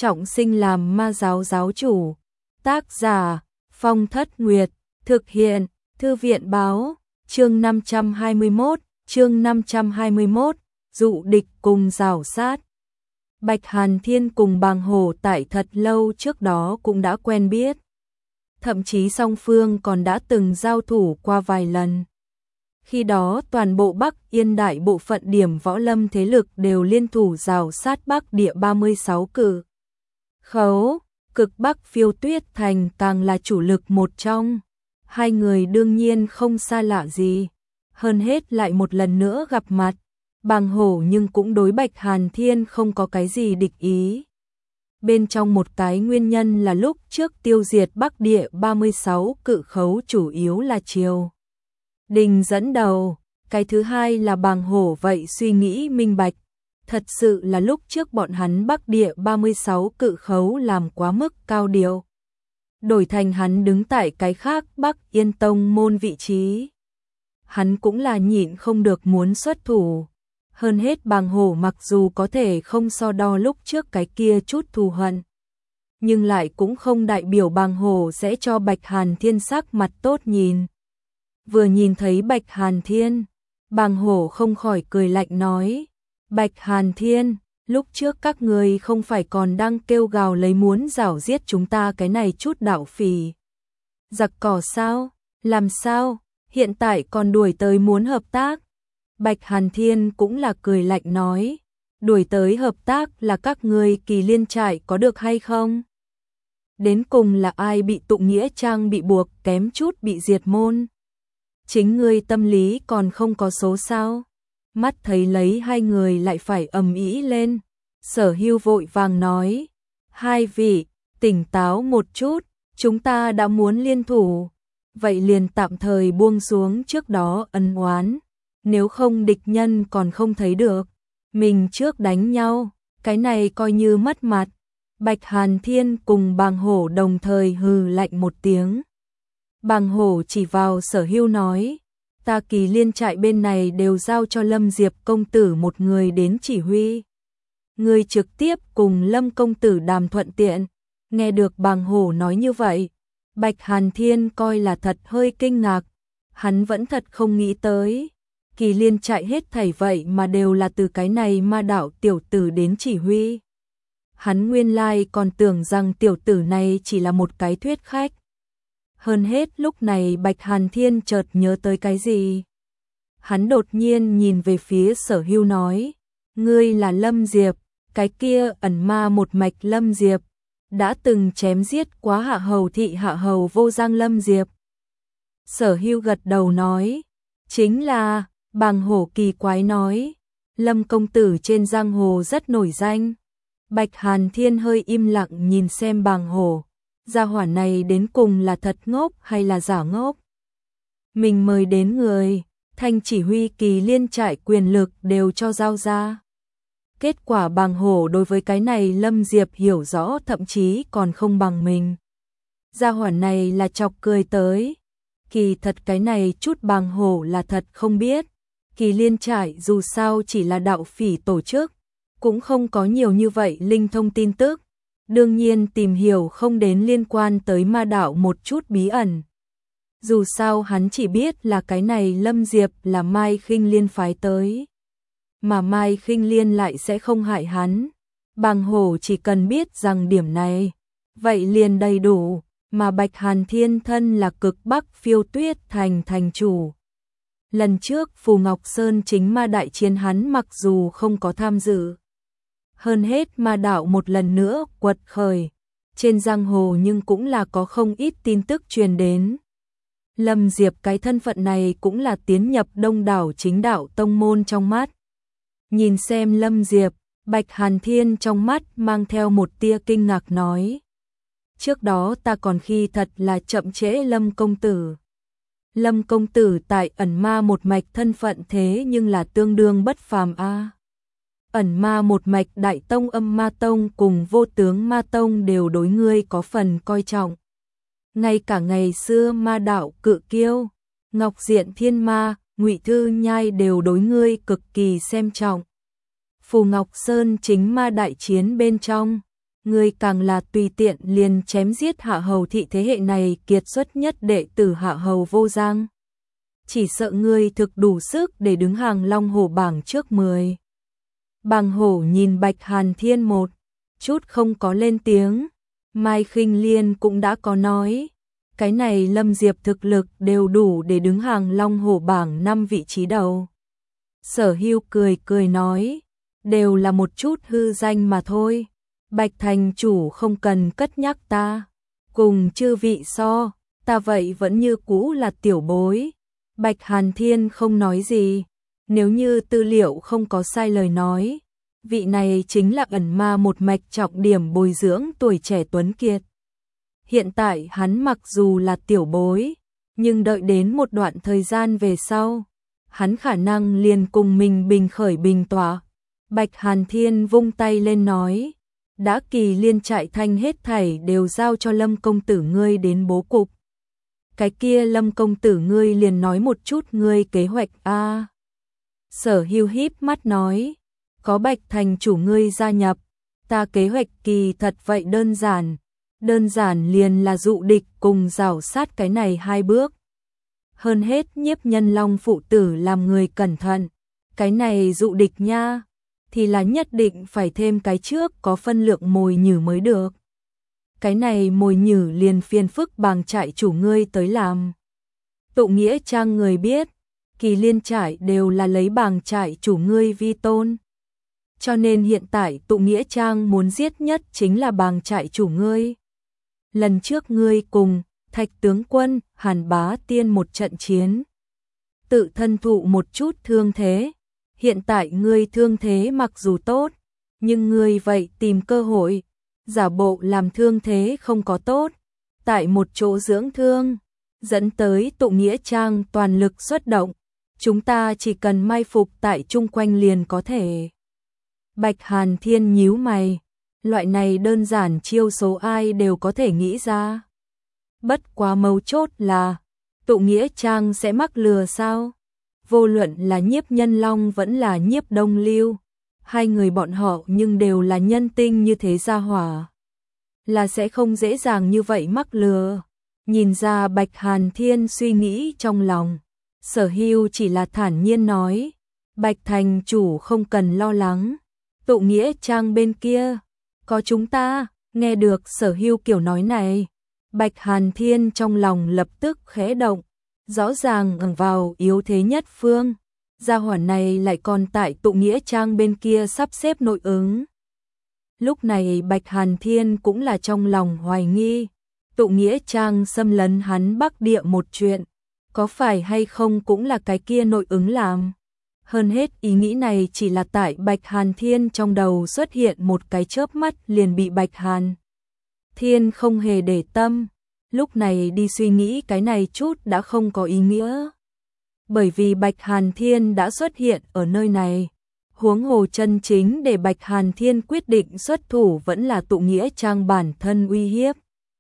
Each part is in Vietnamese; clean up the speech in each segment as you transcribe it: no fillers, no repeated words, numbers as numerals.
trọng sinh làm ma giáo giáo chủ. Tác giả Phong Thất Nguyệt, thực hiện Thư viện báo, chương 521, dụ địch cùng giảo sát. Bạch Hàn Thiên cùng Bàng Hổ tại thật lâu trước đó cũng đã quen biết. Thậm chí song phương còn đã từng giao thủ qua vài lần. Khi đó toàn bộ Bắc Yên đại bộ phận điểm võ lâm thế lực đều liên thủ giảo sát Bắc địa 36 cử khấu, cực Bắc Phiêu Tuyết Thành càng là chủ lực một trong. Hai người đương nhiên không xa lạ gì, hơn hết lại một lần nữa gặp mặt. Bàng Hổ nhưng cũng đối Bạch Hàn Thiên không có cái gì địch ý. Bên trong một cái nguyên nhân là lúc trước tiêu diệt Bắc địa 36 cự khấu chủ yếu là Triều Đình dẫn đầu, cái thứ hai là Bàng Hổ vậy suy nghĩ minh bạch. Thật sự là lúc trước bọn hắn Bắc địa 36 cự khấu làm quá mức cao điệu. Đổi thành hắn đứng tại cái khác Bắc Yên Tông môn vị trí. Hắn cũng là nhịn không được muốn xuất thủ. Hơn hết Bàng Hổ mặc dù có thể không so đo lúc trước cái kia chút thù hận, nhưng lại cũng không đại biểu Bàng Hổ sẽ cho Bạch Hàn Thiên sắc mặt tốt nhìn. Vừa nhìn thấy Bạch Hàn Thiên, Bàng Hổ không khỏi cười lạnh nói: Bạch Hàn Thiên, lúc trước các người không phải còn đang kêu gào lấy muốn giảo giết chúng ta cái này chút đạo phỉ giặc cỏ sao? Làm sao? Hiện tại còn đuổi tới muốn hợp tác? Bạch Hàn Thiên cũng là cười lạnh nói: đuổi tới hợp tác là các người Kỳ Liên trại có được hay không? Đến cùng là ai bị Tụng Nghĩa Trang bị buộc kém chút bị diệt môn? Chính ngươi tâm lý còn không có số sao? Mắt thấy lấy hai người lại phải ầm ĩ lên, Sở Hưu vội vàng nói: hai vị, tỉnh táo một chút, chúng ta đã muốn liên thủ, vậy liền tạm thời buông xuống trước đó ân oán, nếu không địch nhân còn không thấy được, mình trước đánh nhau, cái này coi như mất mặt. Bạch Hàn Thiên cùng Bàng Hổ đồng thời hừ lạnh một tiếng. Bàng Hổ chỉ vào Sở Hưu nói: ta Kỳ Liên trại bên này đều giao cho Lâm Diệp công tử một người đến chỉ huy. Người trực tiếp cùng Lâm công tử đàm thuận tiện. Nghe được Bàng Hổ nói như vậy, Bạch Hàn Thiên coi là thật hơi kinh ngạc. Hắn vẫn thật không nghĩ tới Kỳ Liên trại hết thảy vậy mà đều là từ cái này ma đạo tiểu tử đến chỉ huy. Hắn nguyên lai còn tưởng rằng tiểu tử này chỉ là một cái thuyết khách. Hơn hết lúc này Bạch Hàn Thiên chợt nhớ tới cái gì. Hắn đột nhiên nhìn về phía Sở Hưu nói: ngươi là Lâm Diệp, cái kia ẩn ma một mạch Lâm Diệp, đã từng chém giết quá hạ hầu thị hạ hầu Vô Giang Lâm Diệp. Sở Hưu gật đầu nói: chính là. Bàng Hổ kỳ quái nói: Lâm công tử trên giang hồ rất nổi danh. Bạch Hàn Thiên hơi im lặng nhìn xem Bàng Hổ, gia hỏa này đến cùng là thật ngốc hay là giả ngốc. Mình mời đến người, thanh chỉ huy Kỳ Liên trại quyền lực đều cho giao ra. Kết quả Bàng Hổ đối với cái này Lâm Diệp hiểu rõ thậm chí còn không bằng mình. Gia hỏa này là chọc cười tới. Kỳ thật cái này chút Bàng Hổ là thật không biết. Kỳ Liên trại dù sao chỉ là đạo phỉ tổ chức, cũng không có nhiều như vậy linh thông tin tức. Đương nhiên tìm hiểu không đến liên quan tới ma đạo một chút bí ẩn. Dù sao hắn chỉ biết là cái này Lâm Diệp là Mai Khinh Liên phái tới. Mà Mai Khinh Liên lại sẽ không hại hắn. Bàng Hổ chỉ cần biết rằng điểm này, vậy liền đầy đủ. Mà Bạch Hàn Thiên thân là cực Bắc Phiêu Tuyết Thành thành chủ. Lần trước Phù Ngọc Sơn chính ma đại chiến hắn mặc dù không có tham dự. Hơn hết ma đạo một lần nữa quật khởi trên giang hồ, nhưng cũng là có không ít tin tức truyền đến. Lâm Diệp cái thân phận này cũng là tiến nhập đông đảo chính đạo tông môn trong mắt. Nhìn xem Lâm Diệp, Bạch Hàn Thiên trong mắt mang theo một tia kinh ngạc nói: trước đó ta còn khi thật là chậm trễ Lâm công tử. Lâm công tử tại ẩn ma một mạch thân phận thế nhưng là tương đương bất phàm a. Ẩn ma một mạch Đại Tông Âm Ma Tông cùng Vô Tướng Ma Tông đều đối ngươi có phần coi trọng. Ngay cả ngày xưa ma đạo cự kiêu, Ngọc Diện Thiên Ma, Ngụy Thư Nhai đều đối ngươi cực kỳ xem trọng. Phù Ngọc Sơn chính ma đại chiến bên trong, ngươi càng là tùy tiện liền chém giết Hạ Hầu thị thế hệ này kiệt xuất nhất đệ tử Hạ Hầu Vô Giang. Chỉ sợ ngươi thực đủ sức để đứng hàng Long Hổ bảng trước 10. Bàng Hổ nhìn Bạch Hàn Thiên một chút không có lên tiếng, Mai Khinh Liên cũng đã có nói, cái này Lâm Diệp thực lực đều đủ để đứng hàng Long Hổ bảng 5 vị trí đầu. Sở Hưu cười cười nói, đều là một chút hư danh mà thôi, Bạch thành chủ không cần cất nhắc ta, cùng chư vị so, ta vậy vẫn như cũ là tiểu bối. Bạch Hàn Thiên không nói gì, nếu như tư liệu không có sai lời nói, vị này chính là ẩn ma một mạch trọng điểm bồi dưỡng tuổi trẻ tuấn kiệt. Hiện tại hắn mặc dù là tiểu bối, nhưng đợi đến một đoạn thời gian về sau, hắn khả năng liền cùng mình bình khởi bình tỏa. Bạch Hàn Thiên vung tay lên nói, đã Kỳ Liên trại thanh hết thảy đều giao cho Lâm công tử ngươi đến bố cục. Cái kia Lâm công tử ngươi liền nói một chút ngươi kế hoạch a. Sở Hưu híp mắt nói, có Bạch thành chủ ngươi gia nhập, ta kế hoạch kỳ thật vậy đơn giản liền là dụ địch cùng rào sát cái này 2 bước. Hơn hết Nhiếp Nhân Long phụ tử làm người cẩn thận, cái này dụ địch nha, thì là nhất định phải thêm cái trước có phân lượng mồi nhử mới được. Cái này mồi nhử liền phiền phức Bàng trại chủ ngươi tới làm. Tụ Nghĩa Trang người biết, Kỳ Liên trại đều là lấy Bàng trại chủ ngươi vi tôn. Cho nên hiện tại Tụ Nghĩa Trang muốn giết nhất chính là Bàng trại chủ ngươi. Lần trước ngươi cùng Thạch tướng quân, Hàn Bá Tiên một trận chiến, tự thân thụ một chút thương thế. Hiện tại ngươi thương thế mặc dù tốt, nhưng ngươi vậy tìm cơ hội, giả bộ làm thương thế không có tốt, tại một chỗ dưỡng thương, dẫn tới Tụ Nghĩa Trang toàn lực xuất động, chúng ta chỉ cần mai phục tại chung quanh liền có thể. Bạch Hàn Thiên nhíu mày, loại này đơn giản chiêu số ai đều có thể nghĩ ra. Bất quá mấu chốt là, Tụ Nghĩa Trang sẽ mắc lừa sao? Vô luận là Nhiếp Nhân Long vẫn là Nhiếp Đông Lưu, hai người bọn họ nhưng đều là nhân tinh như thế gia hỏa, là sẽ không dễ dàng như vậy mắc lừa. Nhìn ra Bạch Hàn Thiên suy nghĩ trong lòng, Sở Hưu chỉ là thản nhiên nói, Bạch thành chủ không cần lo lắng, Tụ Nghĩa Trang bên kia có chúng ta. Nghe được Sở Hưu kiểu nói này, Bạch Hàn Thiên trong lòng lập tức khẽ động, rõ ràng ẩn vào yếu thế nhất phương, gia hỏa này lại còn tại Tụ Nghĩa Trang bên kia sắp xếp nội ứng. Lúc này Bạch Hàn Thiên cũng là trong lòng hoài nghi, Tụ Nghĩa Trang xâm lấn hắn Bắc Địa một chuyện, có phải hay không cũng là cái kia nội ứng làm. Hơn hết ý nghĩ này chỉ là tại Bạch Hàn Thiên trong đầu xuất hiện một cái chớp mắt liền bị Bạch Hàn Thiên không hề để tâm, lúc này đi suy nghĩ cái này chút đã không có ý nghĩa. Bởi vì Bạch Hàn Thiên đã xuất hiện ở nơi này, huống hồ chân chính để Bạch Hàn Thiên quyết định xuất thủ vẫn là Tụ Nghĩa Trang bản thân uy hiếp.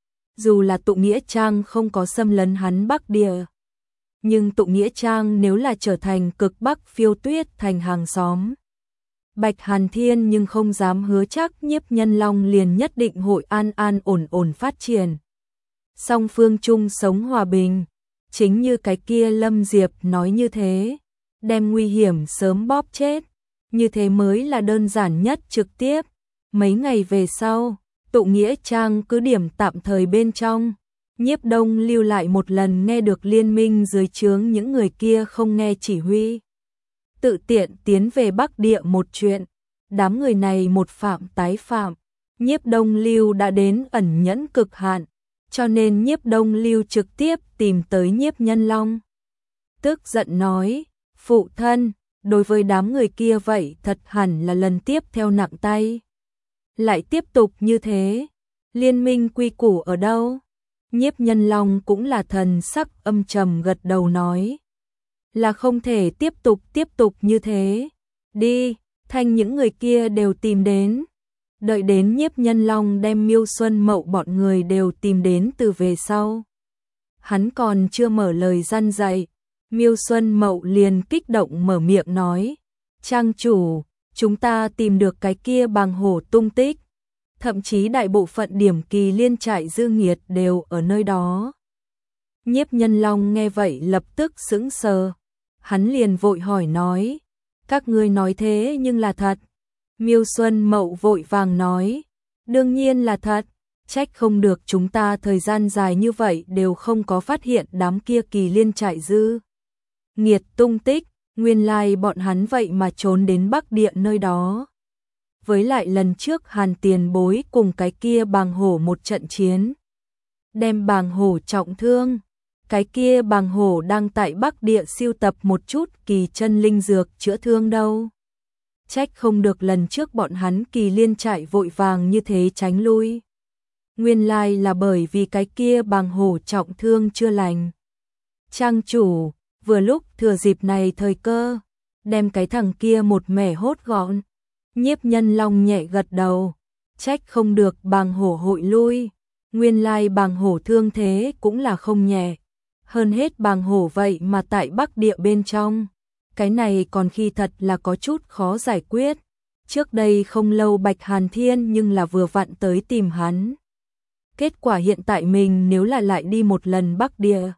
Dù là Tụ Nghĩa Trang không có xâm lấn hắn Bắc Địa, nhưng Tụ Nghĩa Trang nếu là trở thành cực Bắc Phiêu Tuyết thành hàng xóm, Bạch Hàn Thiên nhưng không dám hứa chắc Nhiếp Nhân Long liền nhất định hội an an ổn ổn phát triển. Song phương chung sống hòa bình, chính như cái kia Lâm Diệp nói như thế, đem nguy hiểm sớm bóp chết, như thế mới là đơn giản nhất trực tiếp. Mấy ngày về sau, Tụ Nghĩa Trang cứ điểm tạm thời bên trong, Nhiếp Đông lưu lại một lần nghe được liên minh dưới trướng những người kia không nghe chỉ huy, tự tiện tiến về Bắc Địa một chuyện, đám người này một phạm tái phạm, Nhiếp Đông lưu đã đến ẩn nhẫn cực hạn, cho nên Nhiếp Đông lưu trực tiếp tìm tới Nhiếp Nhân Long. Tức giận nói, phụ thân, đối với đám người kia vậy thật hẳn là lần tiếp theo nặng tay. Lại tiếp tục như thế, liên minh quy củ ở đâu? Nhiếp Nhân Long cũng là thần sắc âm trầm gật đầu nói, là không thể tiếp tục như thế. Đi, thanh những người kia đều tìm đến. Đợi đến Nhiếp Nhân Long đem Miêu Xuân Mậu bọn người đều tìm đến từ về sau, hắn còn chưa mở lời răn dạy, Miêu Xuân Mậu liền kích động mở miệng nói, trang chủ, chúng ta tìm được cái kia Bàng Hổ tung tích, thậm chí đại bộ phận điểm kỳ liên trại dư nghiệt đều ở nơi đó. Nhiếp Nhân Long nghe vậy lập tức sững sờ, hắn liền vội hỏi nói, các ngươi nói thế nhưng là thật? Miêu Xuân Mậu vội vàng nói, đương nhiên là thật, trách không được chúng ta thời gian dài như vậy đều không có phát hiện đám kia kỳ liên trại dư nghiệt tung tích, nguyên lai bọn hắn vậy mà trốn đến Bắc Địa nơi đó. Với lại lần trước Hàn tiền bối cùng cái kia Bàng Hổ một trận chiến, đem Bàng Hổ trọng thương, cái kia Bàng Hổ đang tại Bắc Địa siêu tập một chút kỳ chân linh dược chữa thương đâu. Trách không được lần trước bọn hắn kỳ liên trại vội vàng như thế tránh lui. Nguyên lai là bởi vì cái kia Bàng Hổ trọng thương chưa lành. Trang chủ, vừa lúc thừa dịp này thời cơ, đem cái thằng kia một mẻ hốt gọn. Nhiếp Nhân Long nhẹ gật đầu, trách không được Bàng Hổ hội lui. Nguyên lai Bàng Hổ thương thế cũng là không nhẹ. Hơn hết Bàng Hổ vậy mà tại Bắc Địa bên trong. Cái này còn khi thật là có chút khó giải quyết. Trước đây không lâu Bạch Hàn Thiên nhưng là vừa vặn tới tìm hắn. Kết quả hiện tại mình nếu là lại đi một lần Bắc Địa,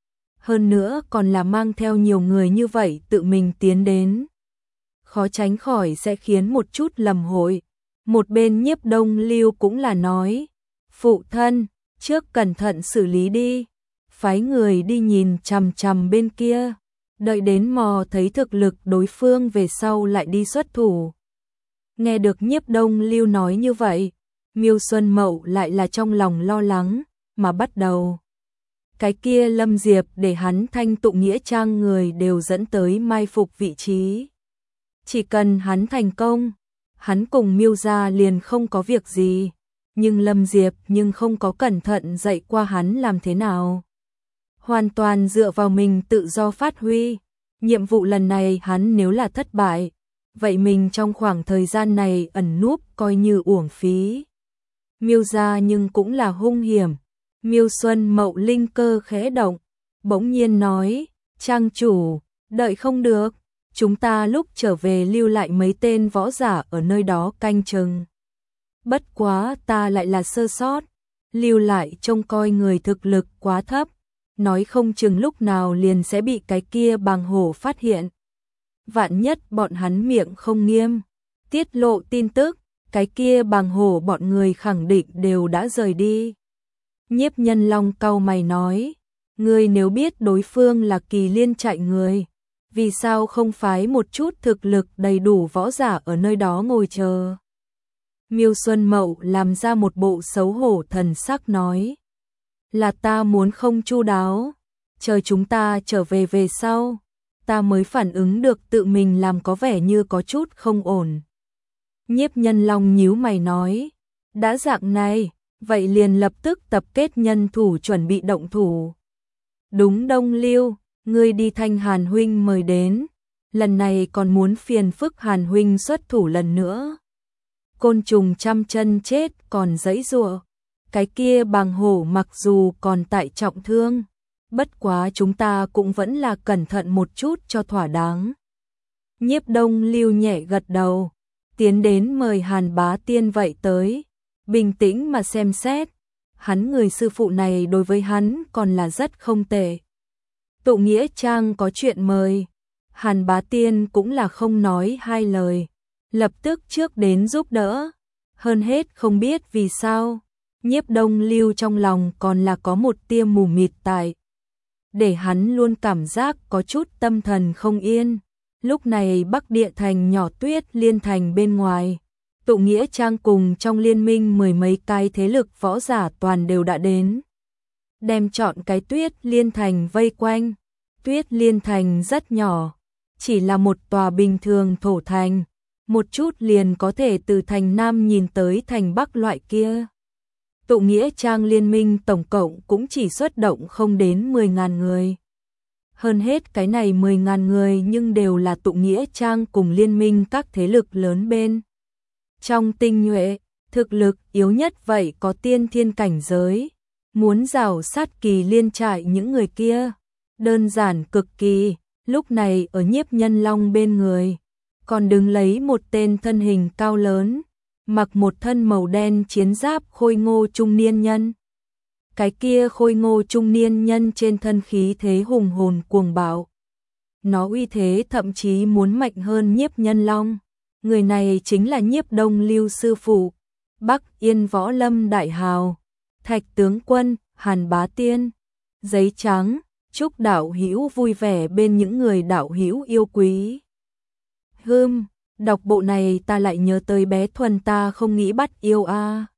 hơn nữa còn là mang theo nhiều người như vậy tự mình tiến đến, khó tránh khỏi sẽ khiến một chút lầm hội. Một bên Nhiếp Đông Lưu cũng là nói, phụ thân, trước cẩn thận xử lý đi, phái người đi nhìn chằm chằm bên kia, đợi đến mò thấy thực lực đối phương về sau lại đi xuất thủ. Nghe được Nhiếp Đông Lưu nói như vậy, Miêu Xuân Mậu lại là trong lòng lo lắng, mà bắt đầu. Cái kia Lâm Diệp để hắn thanh tụng nghĩa trang người đều dẫn tới mai phục vị trí. Chỉ cần hắn thành công, hắn cùng Miêu gia liền không có việc gì, nhưng Lâm Diệp nhưng không có cẩn thận dạy qua hắn làm thế nào. Hoàn toàn dựa vào mình tự do phát huy, nhiệm vụ lần này hắn nếu là thất bại, vậy mình trong khoảng thời gian này ẩn núp coi như uổng phí. Miêu gia nhưng cũng là hung hiểm. Miêu Xuân Mậu linh cơ khẽ động, bỗng nhiên nói, trang chủ, đợi không được, chúng ta lúc trở về lưu lại mấy tên võ giả ở nơi đó canh chừng. Bất quá ta lại là sơ sót, lưu lại trông coi người thực lực quá thấp, nói không chừng lúc nào liền sẽ bị cái kia Bàng Hổ phát hiện. Vạn nhất bọn hắn miệng không nghiêm, tiết lộ tin tức, cái kia Bàng Hổ bọn người khẳng định đều đã rời đi. Nhiếp Nhân Long cau mày nói, ngươi nếu biết đối phương là kỳ liên trại người, vì sao không phái một chút thực lực đầy đủ võ giả ở nơi đó ngồi chờ? Miêu Xuân Mậu làm ra một bộ xấu hổ thần sắc nói, là ta muốn không chu đáo, chờ chúng ta trở về về sau, ta mới phản ứng được tự mình làm có vẻ như có chút không ổn. Nhiếp Nhân Long nhíu mày nói, đã dạng này, vậy liền lập tức tập kết nhân thủ chuẩn bị động thủ. Đúng Đông Lưu, ngươi đi thanh Hàn huynh mời đến, lần này còn muốn phiền phức Hàn huynh xuất thủ lần nữa. Côn trùng trăm chân chết còn giãy giụa, cái kia Bàng Hổ mặc dù còn tại trọng thương, bất quá chúng ta cũng vẫn là cẩn thận một chút cho thỏa đáng. Nhiếp Đông Lưu nhẹ gật đầu, tiến đến mời Hàn Bá Tiên vậy tới, bình tĩnh mà xem xét, hắn người sư phụ này đối với hắn còn là rất không tệ. Tụ nghĩa trang có chuyện mời, Hàn Bá Tiên cũng là không nói hai lời, lập tức trước đến giúp đỡ. Hơn hết không biết vì sao, Nhiếp Đông Lưu trong lòng còn là có một tia mù mịt tại, để hắn luôn cảm giác có chút tâm thần không yên. Lúc này Bắc Địa thành nhỏ Tuyết Liên thành bên ngoài, Tụ nghĩa trang cùng trong liên minh mười mấy cái thế lực võ giả toàn đều đã đến, đem chọn cái Tuyết Liên thành vây quanh. Tuyết Liên thành rất nhỏ, chỉ là một tòa bình thường thổ thành, một chút liền có thể từ thành Nam nhìn tới thành Bắc loại kia. Tụ nghĩa trang liên minh tổng cộng cũng chỉ xuất động không đến 10.000 người. Hơn hết cái này 10.000 người nhưng đều là tụ nghĩa trang cùng liên minh các thế lực lớn bên. Trong tinh nhuệ, thực lực yếu nhất vậy có tiên thiên cảnh giới, muốn rào sát kỳ liên trại những người kia, đơn giản cực kỳ. Lúc này ở Nhiếp Nhân Long bên người, còn đứng lấy một tên thân hình cao lớn, mặc một thân màu đen chiến giáp khôi ngô trung niên nhân. Cái kia khôi ngô trung niên nhân trên thân khí thế hùng hồn cuồng bạo. Nó uy thế thậm chí muốn mạnh hơn Nhiếp Nhân Long. Người này chính là Nhiếp Đông Lưu sư phụ, Bắc Yên Võ Lâm đại hào, Thạch tướng quân, Hàn Bá Tiên. Giấy trắng, chúc đạo hữu vui vẻ bên những người đạo hữu yêu quý. Đọc bộ này ta lại nhớ tới bé Thuần ta không nghĩ bắt yêu a.